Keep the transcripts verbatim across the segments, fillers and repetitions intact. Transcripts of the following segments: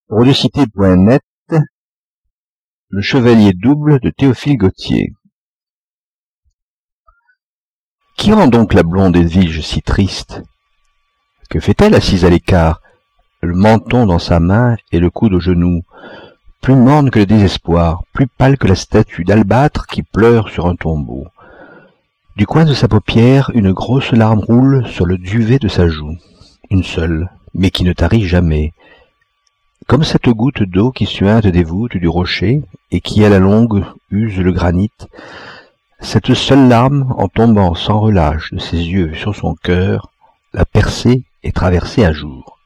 Rodecité point net, Le Chevalier double de Théophile Gautier. Qui rend donc la blonde Edwige si triste? Que fait-elle assise à l'écart, le menton dans sa main et le coude au genou, plus morne que le désespoir, plus pâle que la statue d'albâtre qui pleure sur un tombeau? Du coin de sa paupière, une grosse larme roule sur le duvet de sa joue, une seule, mais qui ne tarit jamais, comme cette goutte d'eau qui suinte des voûtes du rocher et qui à la longue use le granit. Cette seule larme, en tombant sans relâche de ses yeux sur son cœur, l'a percée et traversée à jour.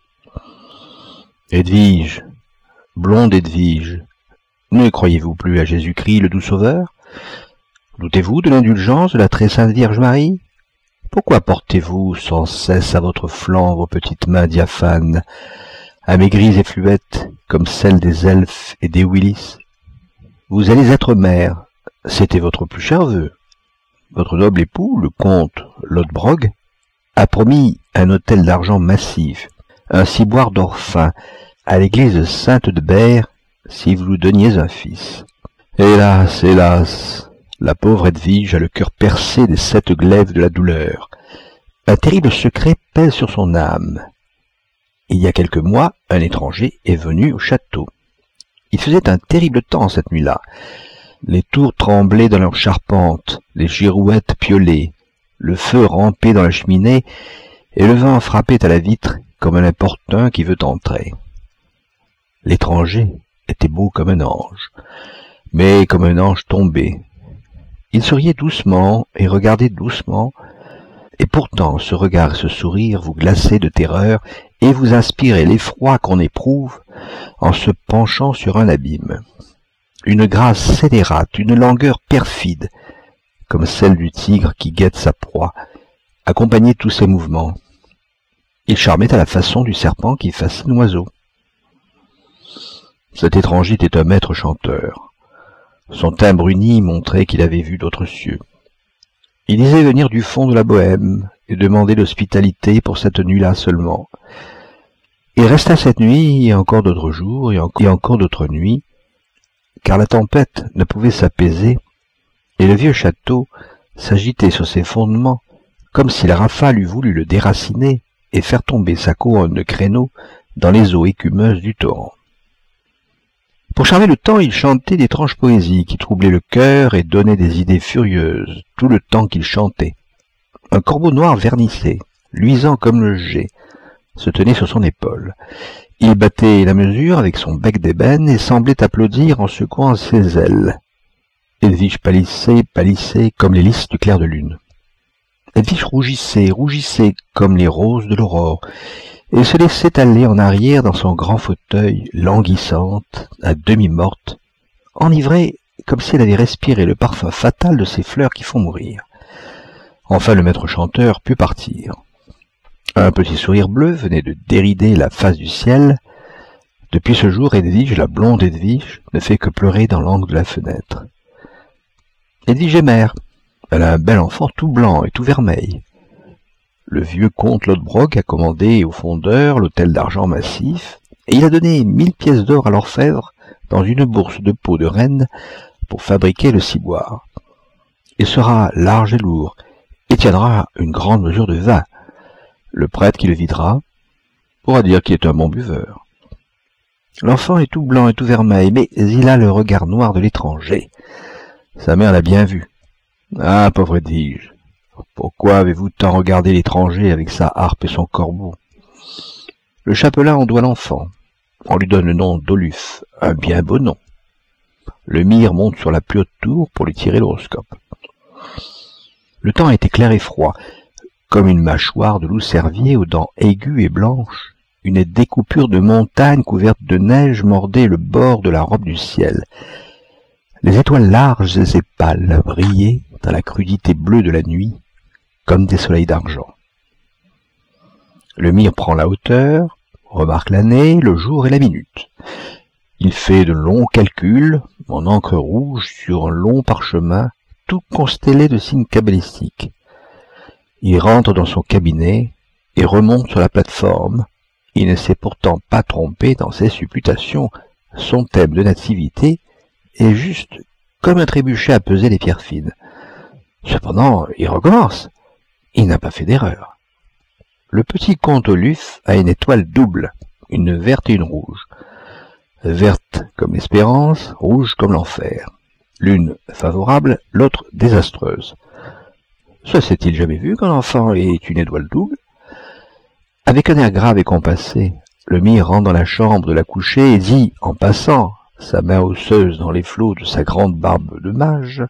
Edwige, blonde Edwige, ne croyez-vous plus à Jésus-Christ le doux sauveur? Doutez-vous de l'indulgence de la très sainte Vierge Marie? Pourquoi portez-vous sans cesse à votre flanc vos petites mains diaphanes, amaigries et fluettes, comme celles des elfes et des Willis? Vous allez être mère, c'était votre plus cher vœu. Votre noble époux, le comte Lodbrog, a promis un autel d'argent massif, un ciboire d'or fin, à l'église Sainte de Berre, si vous lui donniez un fils. Hélas, hélas, la pauvre Edwige a le cœur percé des sept glaives de la douleur. Un terrible secret pèse sur son âme. Il y a quelques mois, un étranger est venu au château. Il faisait un terrible temps cette nuit-là. Les tours tremblaient dans leurs charpentes, les girouettes piaulaient, le feu rampait dans la cheminée, et le vent frappait à la vitre comme un importun qui veut entrer. L'étranger était beau comme un ange, mais comme un ange tombé. Il souriait doucement et regardait doucement, et pourtant ce regard et ce sourire vous glaçaient de terreur et vous inspiraient l'effroi qu'on éprouve en se penchant sur un abîme. Une grâce scélérate, une langueur perfide, comme celle du tigre qui guette sa proie, accompagnait tous ses mouvements. Il charmait à la façon du serpent qui fascine l'oiseau. Cet étranger était un maître chanteur. Son teint bruni montrait qu'il avait vu d'autres cieux. Il disait venir du fond de la Bohême et demander l'hospitalité pour cette nuit-là seulement. Il resta cette nuit et encore d'autres jours et, en et encore d'autres nuits, car la tempête ne pouvait s'apaiser et le vieux château s'agitait sur ses fondements comme si la rafale eût voulu le déraciner et faire tomber sa couronne de créneaux dans les eaux écumeuses du torrent. Pour charmer le temps, il chantait d'étranges poésies qui troublaient le cœur et donnaient des idées furieuses tout le temps qu'il chantait. Un corbeau noir vernissé, luisant comme le jet, se tenait sur son épaule. Il battait la mesure avec son bec d'ébène et semblait applaudir en secouant ses ailes. Edwige pâlissait, pâlissait comme les lys du clair de lune. Edwige rougissait, rougissait comme les roses de l'aurore, et se laissait aller en arrière dans son grand fauteuil, languissante, à demi morte, enivrée comme si elle avait respiré le parfum fatal de ces fleurs qui font mourir. Enfin le maître chanteur put partir. Un petit sourire bleu venait de dérider la face du ciel. Depuis ce jour, Edwige, la blonde Edwige, ne fait que pleurer dans l'angle de la fenêtre. Edwige est mère. Elle a un bel enfant tout blanc et tout vermeil. Le vieux comte Lodbrog a commandé au fondeur l'autel d'argent massif, et il a donné mille pièces d'or à l'orfèvre dans une bourse de peau de renne pour fabriquer le ciboire. Il sera large et lourd, et tiendra une grande mesure de vin. Le prêtre qui le videra pourra dire qu'il est un bon buveur. L'enfant est tout blanc et tout vermeil, mais il a le regard noir de l'étranger. Sa mère l'a bien vu. Ah, pauvre Edwige, pourquoi avez-vous tant regardé l'étranger avec sa harpe et son corbeau? Le chapelain en doit l'enfant. On lui donne le nom d'Oluf, un bien beau nom. Le mire monte sur la plus haute tour pour lui tirer l'horoscope. Le temps était clair et froid, comme une mâchoire de loup-cervier aux dents aiguës et blanches. Une découpure de montagne couverte de neige mordait le bord de la robe du ciel. Les étoiles larges et pâles brillaient dans la crudité bleue de la nuit, comme des soleils d'argent. Le mire prend la hauteur, remarque l'année, le jour et la minute. Il fait de longs calculs, en encre rouge, sur un long parchemin, tout constellé de signes cabalistiques. Il rentre dans son cabinet et remonte sur la plateforme, Il ne s'est pourtant pas trompé dans ses supputations. Son thème de nativité est juste comme un trébuchet à peser les pierres fines. Cependant, il recommence. Il n'a pas fait d'erreur. Le petit comte Oluf a une étoile double, une verte et une rouge. Verte comme l'espérance, rouge comme l'enfer. L'une favorable, l'autre désastreuse. Ça s'est-il jamais vu qu'un enfant ait une étoile double? Avec un air grave et compassé, le mire rentre dans la chambre de la couchée et dit, en passant, sa main osseuse dans les flots de sa grande barbe de mage,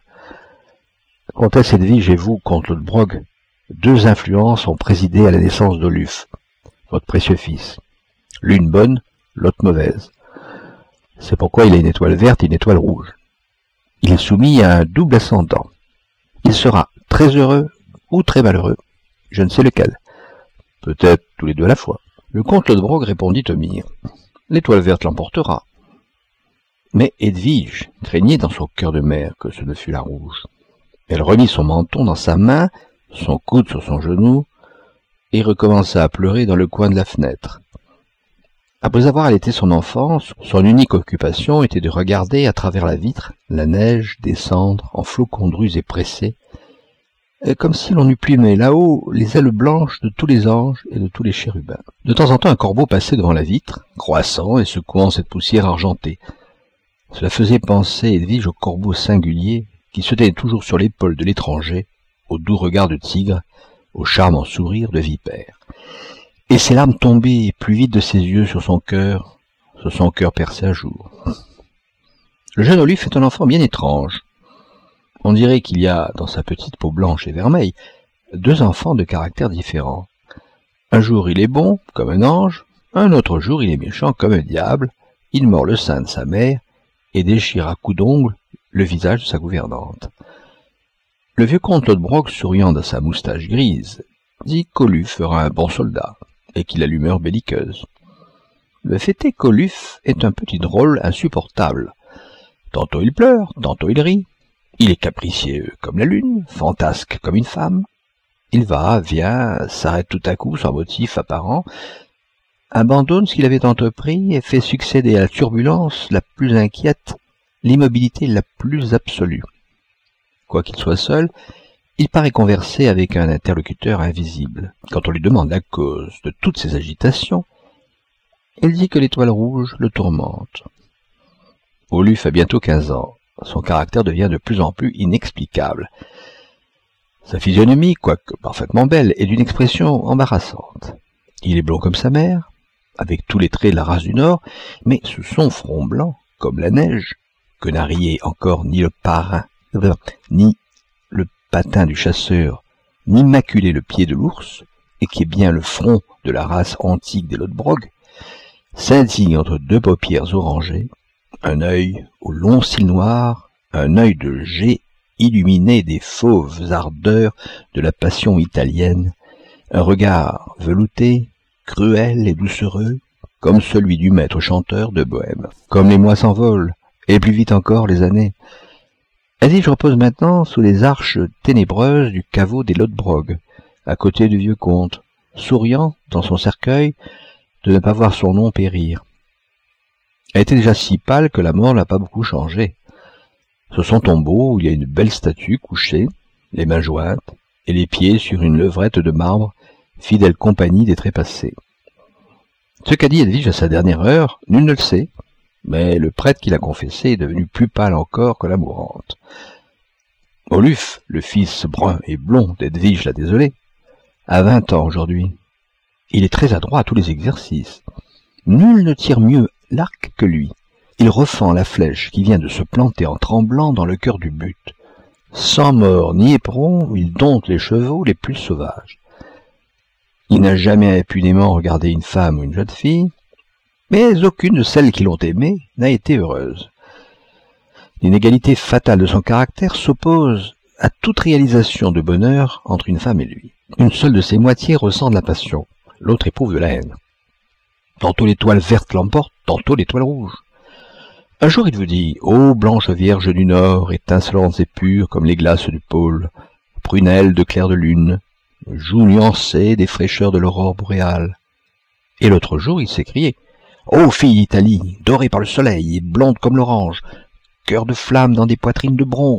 « Comtesse Edwige et vous, comte Lodbrog, deux influences ont présidé à la naissance d'Oluf, votre précieux fils. L'une bonne, l'autre mauvaise. C'est pourquoi il a une étoile verte et une étoile rouge. Il est soumis à un double ascendant. Il sera très heureux ou très malheureux, je ne sais lequel. Peut-être tous les deux à la fois. » Le comte Lodbrog répondit au mire. « L'étoile verte l'emportera. » Mais Edwige craignait dans son cœur de mère que ce ne fût la rouge. Elle remit son menton dans sa main, son coude sur son genou, et recommença à pleurer dans le coin de la fenêtre. Après avoir allaité son enfant, son unique occupation était de regarder à travers la vitre la neige descendre en flocons drus et pressés, comme si l'on eût plumé là-haut les ailes blanches de tous les anges et de tous les chérubins. De temps en temps, un corbeau passait devant la vitre, croissant et secouant cette poussière argentée. Cela faisait penser Edwige au corbeau singulier qui se tenait toujours sur l'épaule de l'étranger, au doux regard de tigre, au charmant sourire de vipère. Et ses larmes tombaient plus vite de ses yeux sur son cœur, sur son cœur percé à jour. Le jeune Oluf est un enfant bien étrange. On dirait qu'il y a, dans sa petite peau blanche et vermeille, deux enfants de caractères différents. Un jour il est bon, comme un ange, un autre jour il est méchant comme un diable, il mord le sein de sa mère et déchire à coups d'ongles le visage de sa gouvernante. Le vieux comte Lodbrog, souriant de sa moustache grise, dit qu'Oluf fera un bon soldat, et qu'il a l'humeur belliqueuse. Le fait est qu'Oluf est un petit drôle insupportable. Tantôt il pleure, tantôt il rit. Il est capricieux comme la lune, fantasque comme une femme. Il va, vient, s'arrête tout à coup sans motif apparent, abandonne ce qu'il avait entrepris et fait succéder à la turbulence la plus inquiète l'immobilité la plus absolue. Quoiqu'il soit seul, il paraît converser avec un interlocuteur invisible. Quand on lui demande la cause de toutes ces agitations, il dit que l'étoile rouge le tourmente. Oluf a bientôt quinze ans. Son caractère devient de plus en plus inexplicable. Sa physionomie, quoique parfaitement belle, est d'une expression embarrassante. Il est blond comme sa mère, avec tous les traits de la race du Nord, mais sous son front blanc, comme la neige, que n'a rié encore ni le parrain, ni le patin du chasseur, ni maculé le pied de l'ours, et qui est bien le front de la race antique des Lodbrog, scintille entre deux paupières orangées, un œil aux longs cils noirs, un œil de jet illuminé des fauves ardeurs de la passion italienne, un regard velouté, cruel et doucereux, comme celui du maître chanteur de Bohême. Comme les mois s'envolent, et plus vite encore les années. Edwige repose maintenant sous les arches ténébreuses du caveau des Lodbrog, à côté du vieux comte, souriant dans son cercueil de ne pas voir son nom périr. Elle était déjà si pâle que la mort n'a pas beaucoup changé. Sur son tombeau, où il y a une belle statue couchée, les mains jointes, et les pieds sur une levrette de marbre, fidèle compagnie des trépassés. Ce qu'a dit Edwige à sa dernière heure, nul ne le sait, mais le prêtre qui l'a confessé est devenu plus pâle encore que la mourante. Oluf, le fils brun et blond d'Edwige la désolée, a vingt ans aujourd'hui. Il est très adroit à tous les exercices. Nul ne tire mieux l'arc que lui. Il refend la flèche qui vient de se planter en tremblant dans le cœur du but. Sans mort ni éperon, il dompte les chevaux les plus sauvages. Il n'a jamais impunément regardé une femme ou une jeune fille, mais aucune de celles qui l'ont aimé n'a été heureuse. L'inégalité fatale de son caractère s'oppose à toute réalisation de bonheur entre une femme et lui. Une seule de ses moitiés ressent de la passion, l'autre éprouve de la haine. Tantôt l'étoile verte l'emporte, tantôt l'étoile rouge. Un jour il vous dit « Ô blanche vierge du Nord, étincelantes et pures comme les glaces du pôle, prunelles de clair de lune, joues nuancées des fraîcheurs de l'aurore boréale. » Et l'autre jour, il s'écriait « Ô fille d'Italie, dorée par le soleil et blonde comme l'orange, cœur de flamme dans des poitrines de bronze !»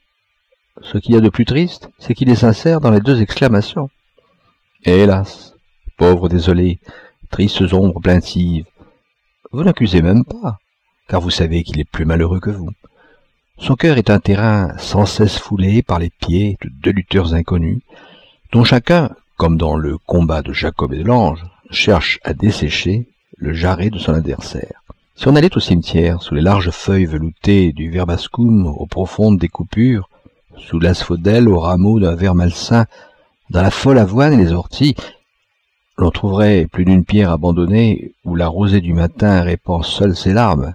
Ce qu'il y a de plus triste, c'est qu'il est sincère dans les deux exclamations. Et hélas, pauvre désolé, tristes ombres plaintives, vous n'accusez même pas, car vous savez qu'il est plus malheureux que vous. Son cœur est un terrain sans cesse foulé par les pieds de deux lutteurs inconnus, dont chacun, comme dans le combat de Jacob et de l'ange, cherche à dessécher le jarret de son adversaire. Si on allait au cimetière, sous les larges feuilles veloutées du verbascum aux profondes découpures, sous l'asphodèle aux rameaux d'un ver malsain, dans la folle avoine et les orties, l'on trouverait plus d'une pierre abandonnée où la rosée du matin répand seule ses larmes.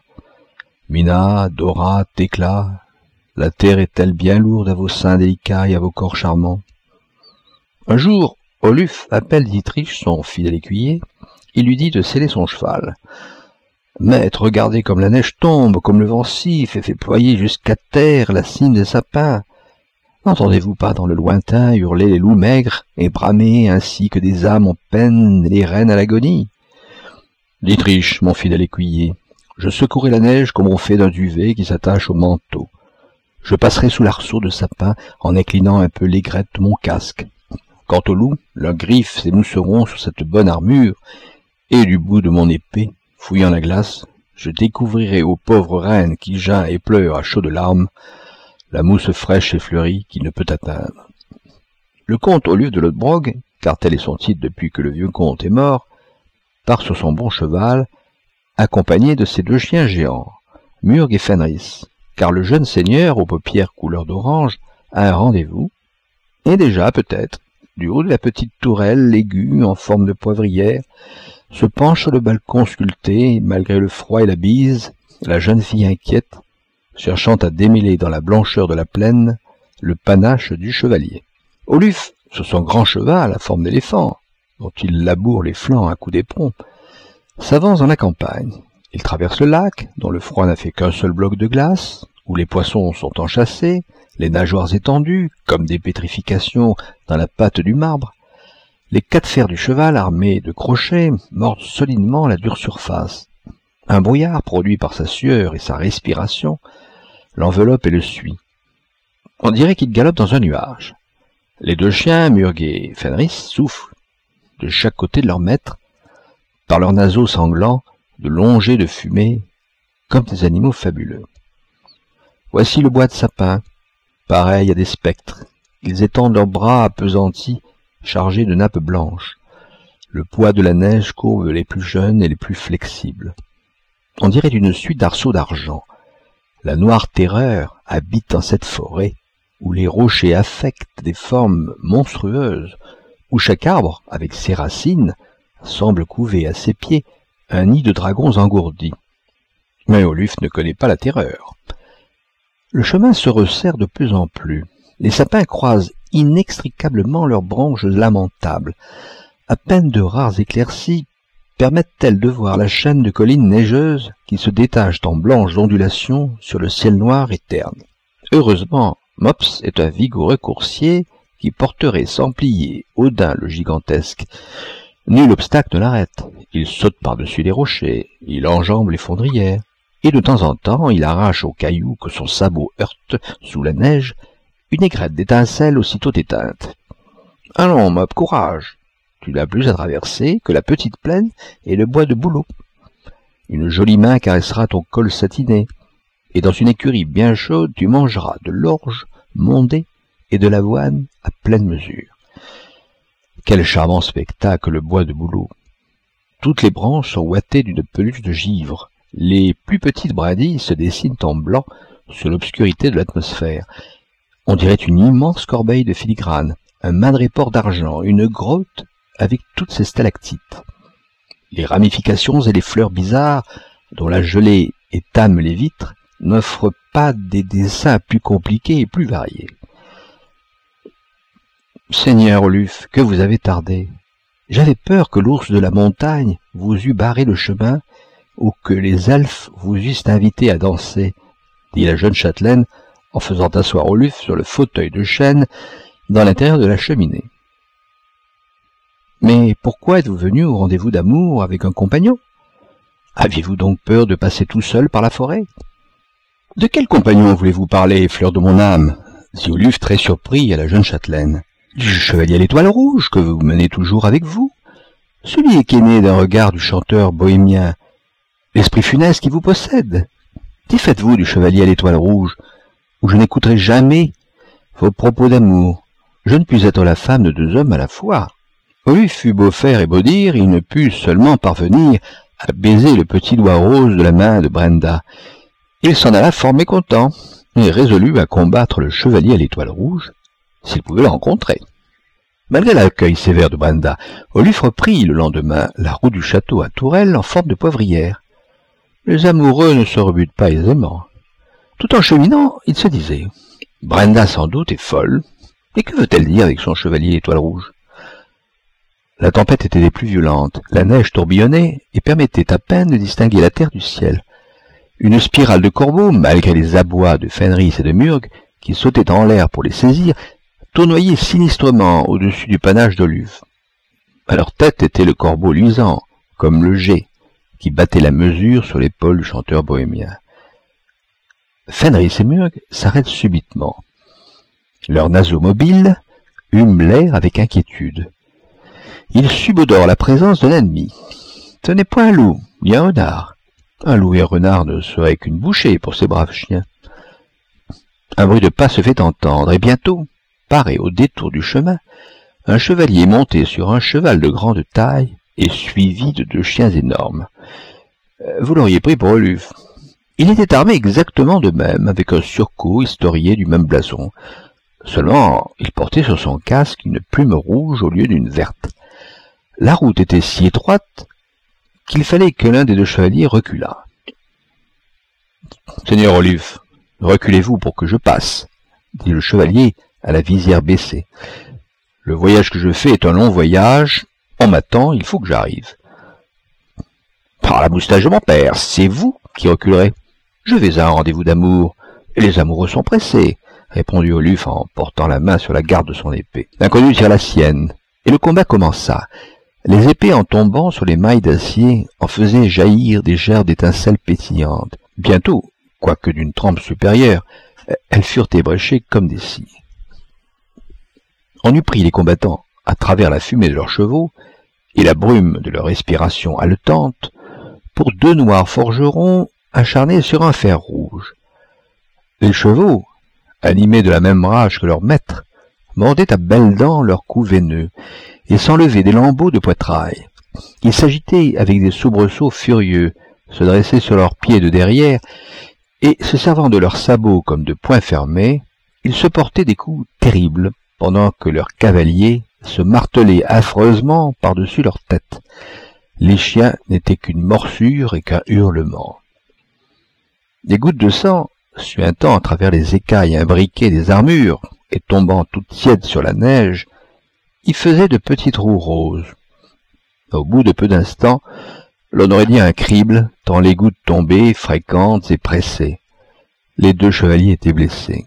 Mina, Dora, Thécla, la terre est-elle bien lourde à vos seins délicats et à vos corps charmants? Un jour, Oluf appelle Dietrich, son fidèle écuyer, et lui dit de seller son cheval. « Maître, regardez comme la neige tombe, comme le vent siffle et fait ployer jusqu'à terre la cime des sapins. N'entendez-vous pas dans le lointain hurler les loups maigres et bramer ainsi que des âmes en peine les reines à l'agonie? Dietrich, mon fidèle écuyer, je secouerai la neige comme on fait d'un duvet qui s'attache au manteau. Je passerai sous l'arceau de sapin en inclinant un peu l'aigrette de mon casque. Quant aux loups, leurs griffes s'émousseront sur cette bonne armure, et du bout de mon épée, fouillant la glace, je découvrirai aux pauvres reines qui geint et pleurent à chaudes larmes la mousse fraîche et fleurie qui ne peut atteindre. Le comte Oluf de Lodbrog, car tel est son titre depuis que le vieux comte est mort, part sur son bon cheval, accompagné de ses deux chiens géants, Murg et Fenris, car le jeune seigneur aux paupières couleur d'orange a un rendez-vous, et déjà, peut-être, du haut de la petite tourelle aiguë en forme de poivrière, se penche sur le balcon sculpté, malgré le froid et la bise, la jeune fille inquiète, cherchant à démêler dans la blancheur de la plaine le panache du chevalier. Oluf, sur son grand cheval à forme d'éléphant, dont il laboure les flancs à coups d'éperon, s'avance dans la campagne. Il traverse le lac, dont le froid n'a fait qu'un seul bloc de glace, où les poissons sont enchâssés, les nageoires étendues, comme des pétrifications dans la pâte du marbre. Les quatre fers du cheval, armés de crochets, mordent solidement la dure surface. Un brouillard, produit par sa sueur et sa respiration, l'enveloppe et le suit. On dirait qu'il galope dans un nuage. Les deux chiens, Murg et Fenris, soufflent, de chaque côté de leur maître, par leurs naseaux sanglants, de longs jets de fumée, comme des animaux fabuleux. Voici le bois de sapin, pareil à des spectres. Ils étendent leurs bras appesantis, chargés de nappes blanches. Le poids de la neige courbe les plus jeunes et les plus flexibles. On dirait une suite d'arceaux d'argent. La noire terreur habite dans cette forêt, où les rochers affectent des formes monstrueuses, où chaque arbre, avec ses racines, semble couver à ses pieds un nid de dragons engourdis. Mais Oluf ne connaît pas la terreur. Le chemin se resserre de plus en plus. Les sapins croisent inextricablement leurs branches lamentables. À peine de rares éclaircies permettent-elles de voir la chaîne de collines neigeuses qui se détachent en blanches ondulations sur le ciel noir et terne. Heureusement, Mops est un vigoureux coursier qui porterait sans plier Odin le gigantesque. Nul obstacle ne l'arrête. Il saute par-dessus les rochers, il enjambe les fondrières, et de temps en temps il arrache aux cailloux que son sabot heurte sous la neige une aigrette d'étincelles aussitôt éteinte. « Allons, Mop, courage! Tu n'as plus à traverser que la petite plaine et le bois de bouleau. Une jolie main caressera ton col satiné, et dans une écurie bien chaude tu mangeras de l'orge mondée et de l'avoine à pleine mesure. » Quel charmant spectacle, le bois de bouleau! Toutes les branches sont ouatées d'une peluche de givre. Les plus petites brindilles se dessinent en blanc sur l'obscurité de l'atmosphère. On dirait une immense corbeille de filigrane, un madréport d'argent, une grotte avec toutes ses stalactites. Les ramifications et les fleurs bizarres, dont la gelée étame les vitres, n'offrent pas des dessins plus compliqués et plus variés. Seigneur Oluf, que vous avez tardé. J'avais peur que l'ours de la montagne vous eût barré le chemin ou que les elfes vous eussent invité à danser, dit la jeune châtelaine en faisant asseoir Oluf sur le fauteuil de chêne dans l'intérieur de la cheminée. Mais pourquoi êtes-vous venu au rendez-vous d'amour avec un compagnon? Aviez-vous donc peur de passer tout seul par la forêt? De quel compagnon voulez-vous parler, fleur de mon âme? Dit Oluffe très surpris à la jeune châtelaine. Du chevalier à l'étoile rouge que vous menez toujours avec vous, celui qui est né d'un regard du chanteur bohémien, l'esprit funeste qui vous possède. Défaites-vous du chevalier à l'étoile rouge, où je n'écouterai jamais vos propos d'amour. Je ne puis être la femme de deux hommes à la fois. Oluffe fut beau faire et beau dire, il ne put seulement parvenir à baiser le petit doigt rose de la main de Brenda. Il s'en alla fort mécontent, et résolu à combattre le chevalier à l'étoile rouge, s'il pouvait le rencontrer. Malgré l'accueil sévère de Brenda, Oluffe reprit le lendemain la route du château à Tourelle en forme de poivrière. Les amoureux ne se rebutent pas aisément. Tout en cheminant, il se disait « Brenda sans doute est folle, et que veut-elle dire avec son chevalier étoile rouge ?» La tempête était des plus violentes, la neige tourbillonnait et permettait à peine de distinguer la terre du ciel. Une spirale de corbeaux, malgré les abois de Fenris et de Murg, qui sautaient en l'air pour les saisir, tournoyait sinistrement au-dessus du panache d'Oluffe. À leur tête était le corbeau luisant, comme le jet, qui battait la mesure sur l'épaule du chanteur bohémien. Fenris et Murg s'arrêtent subitement. Leurs naseaux mobiles hument l'air avec inquiétude. Ils subodorent la présence d'un ennemi. Ce n'est point un loup, ni un renard. Un loup et un renard ne seraient qu'une bouchée pour ces braves chiens. Un bruit de pas se fait entendre, et bientôt, paré au détour du chemin, un chevalier monté sur un cheval de grande taille et suivi de deux chiens énormes. Vous l'auriez pris pour Oluffe. Il était armé exactement de même, avec un surcot historié du même blason. Seulement, il portait sur son casque une plume rouge au lieu d'une verte. La route était si étroite qu'il fallait que l'un des deux chevaliers reculât. « Seigneur Oluffe, reculez-vous pour que je passe, » dit le chevalier à la visière baissée. « Le voyage que je fais est un long voyage, on m'attend, il faut que j'arrive. »« Par la moustache de mon père, c'est vous qui reculerez. Je vais à un rendez-vous d'amour, et les amoureux sont pressés, » répondit Oluffe en portant la main sur la garde de son épée. L'inconnu tire la sienne, et le combat commença. Les épées, en tombant sur les mailles d'acier, en faisaient jaillir des gerbes d'étincelles pétillantes. Bientôt, quoique d'une trempe supérieure, elles furent ébréchées comme des scies. On eût pris les combattants à travers la fumée de leurs chevaux et la brume de leur respiration haletante pour deux noirs forgerons acharnés sur un fer rouge. Les chevaux, animés de la même rage que leurs maîtres, mordaient à belles dents leurs coups veineux et s'enlevaient des lambeaux de poitrail. Ils s'agitaient avec des soubresauts furieux, se dressaient sur leurs pieds de derrière, et, se servant de leurs sabots comme de poings fermés, ils se portaient des coups terribles, pendant que leurs cavaliers se martelaient affreusement par-dessus leur tête. Les chiens n'étaient qu'une morsure et qu'un hurlement. Des gouttes de sang, suintant à travers les écailles imbriquées des armures et tombant toutes tièdes sur la neige, y faisaient de petits trous roses. Au bout de peu d'instants, l'on aurait dit un crible, tant les gouttes tombaient, fréquentes et pressées. Les deux chevaliers étaient blessés.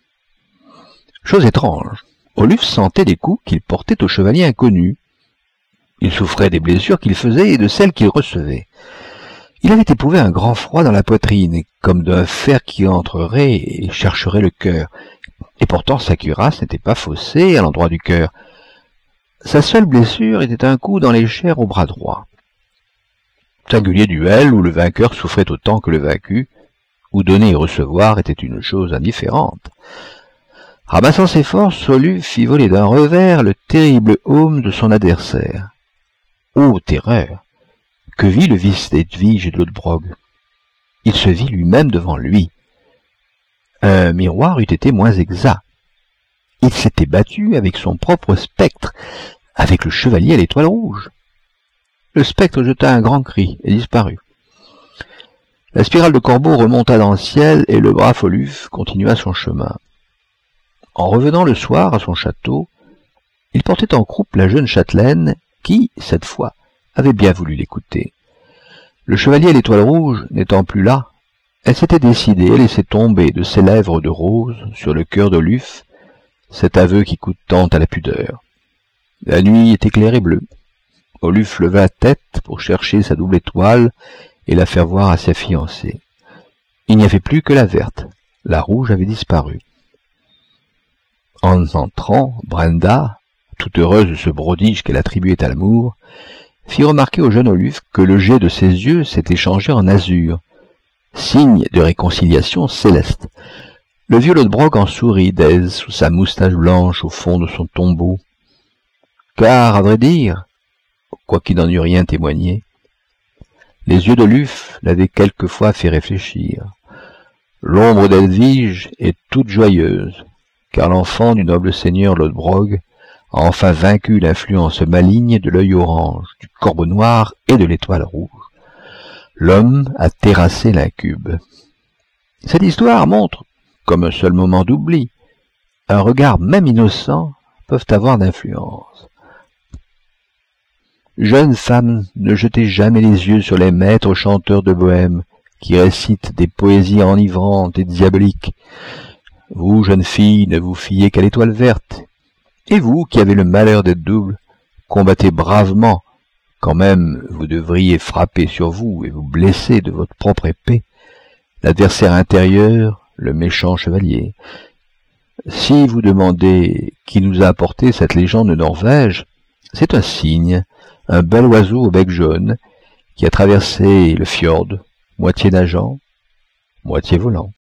Chose étrange, Oluffe sentait des coups qu'il portait au chevalier inconnu. Il souffrait des blessures qu'il faisait et de celles qu'il recevait. Il avait éprouvé un grand froid dans la poitrine, comme d'un fer qui entrerait et chercherait le cœur. Et pourtant sa cuirasse n'était pas faussée à l'endroit du cœur. Sa seule blessure était un coup dans les chairs au bras droit. Singulier duel où le vainqueur souffrait autant que le vaincu, où donner et recevoir était une chose indifférente. Ramassant ses forces, Oluffe fit voler d'un revers le terrible aume de son adversaire. Ô terreur! Que vit le vice d'Edwige et de Lodbrog? Il se vit lui-même devant lui. Un miroir eût été moins exact. Il s'était battu avec son propre spectre, avec le chevalier à l'étoile rouge. Le spectre jeta un grand cri et disparut. La spirale de corbeaux remonta dans le ciel et le brave Oluffe continua son chemin. En revenant le soir à son château, il portait en croupe la jeune châtelaine qui, cette fois, avait bien voulu l'écouter. Le chevalier à l'étoile rouge n'étant plus là, elle s'était décidée à laisser tomber de ses lèvres de rose sur le cœur d'Oluffe cet aveu qui coûte tant à la pudeur. La nuit était claire et bleue. Oluf leva la tête pour chercher sa double étoile et la faire voir à sa fiancée. Il n'y avait plus que la verte. La rouge avait disparu. En entrant, Brenda, toute heureuse de ce prodige qu'elle attribuait à l'amour, fit remarquer au jeune Oluf que le jet de ses yeux s'était changé en azur, signe de réconciliation céleste. Le vieux Lodbrog en sourit d'aise sous sa moustache blanche au fond de son tombeau. Car, à vrai dire, quoiqu'il n'en eût rien témoigné, les yeux d'Oluf l'avaient quelquefois fait réfléchir. L'ombre d'Edwige est toute joyeuse, car l'enfant du noble seigneur Lodbrog a enfin vaincu l'influence maligne de l'œil orange, du corbeau noir et de l'étoile rouge. L'homme a terrassé l'incube. Cette histoire montre, comme un seul moment d'oubli, un regard même innocent peuvent avoir d'influence. Jeunes femmes, ne jetez jamais les yeux sur les maîtres chanteurs de Bohême qui récitent des poésies enivrantes et diaboliques. Vous, jeunes filles, ne vous fiez qu'à l'étoile verte. Et vous, qui avez le malheur d'être double, combattez bravement, quand même vous devriez frapper sur vous et vous blesser de votre propre épée l'adversaire intérieur, le méchant chevalier. Si vous demandez qui nous a apporté cette légende de Norvège, c'est un cygne, un bel oiseau au bec jaune, qui a traversé le fjord, moitié nageant, moitié volant.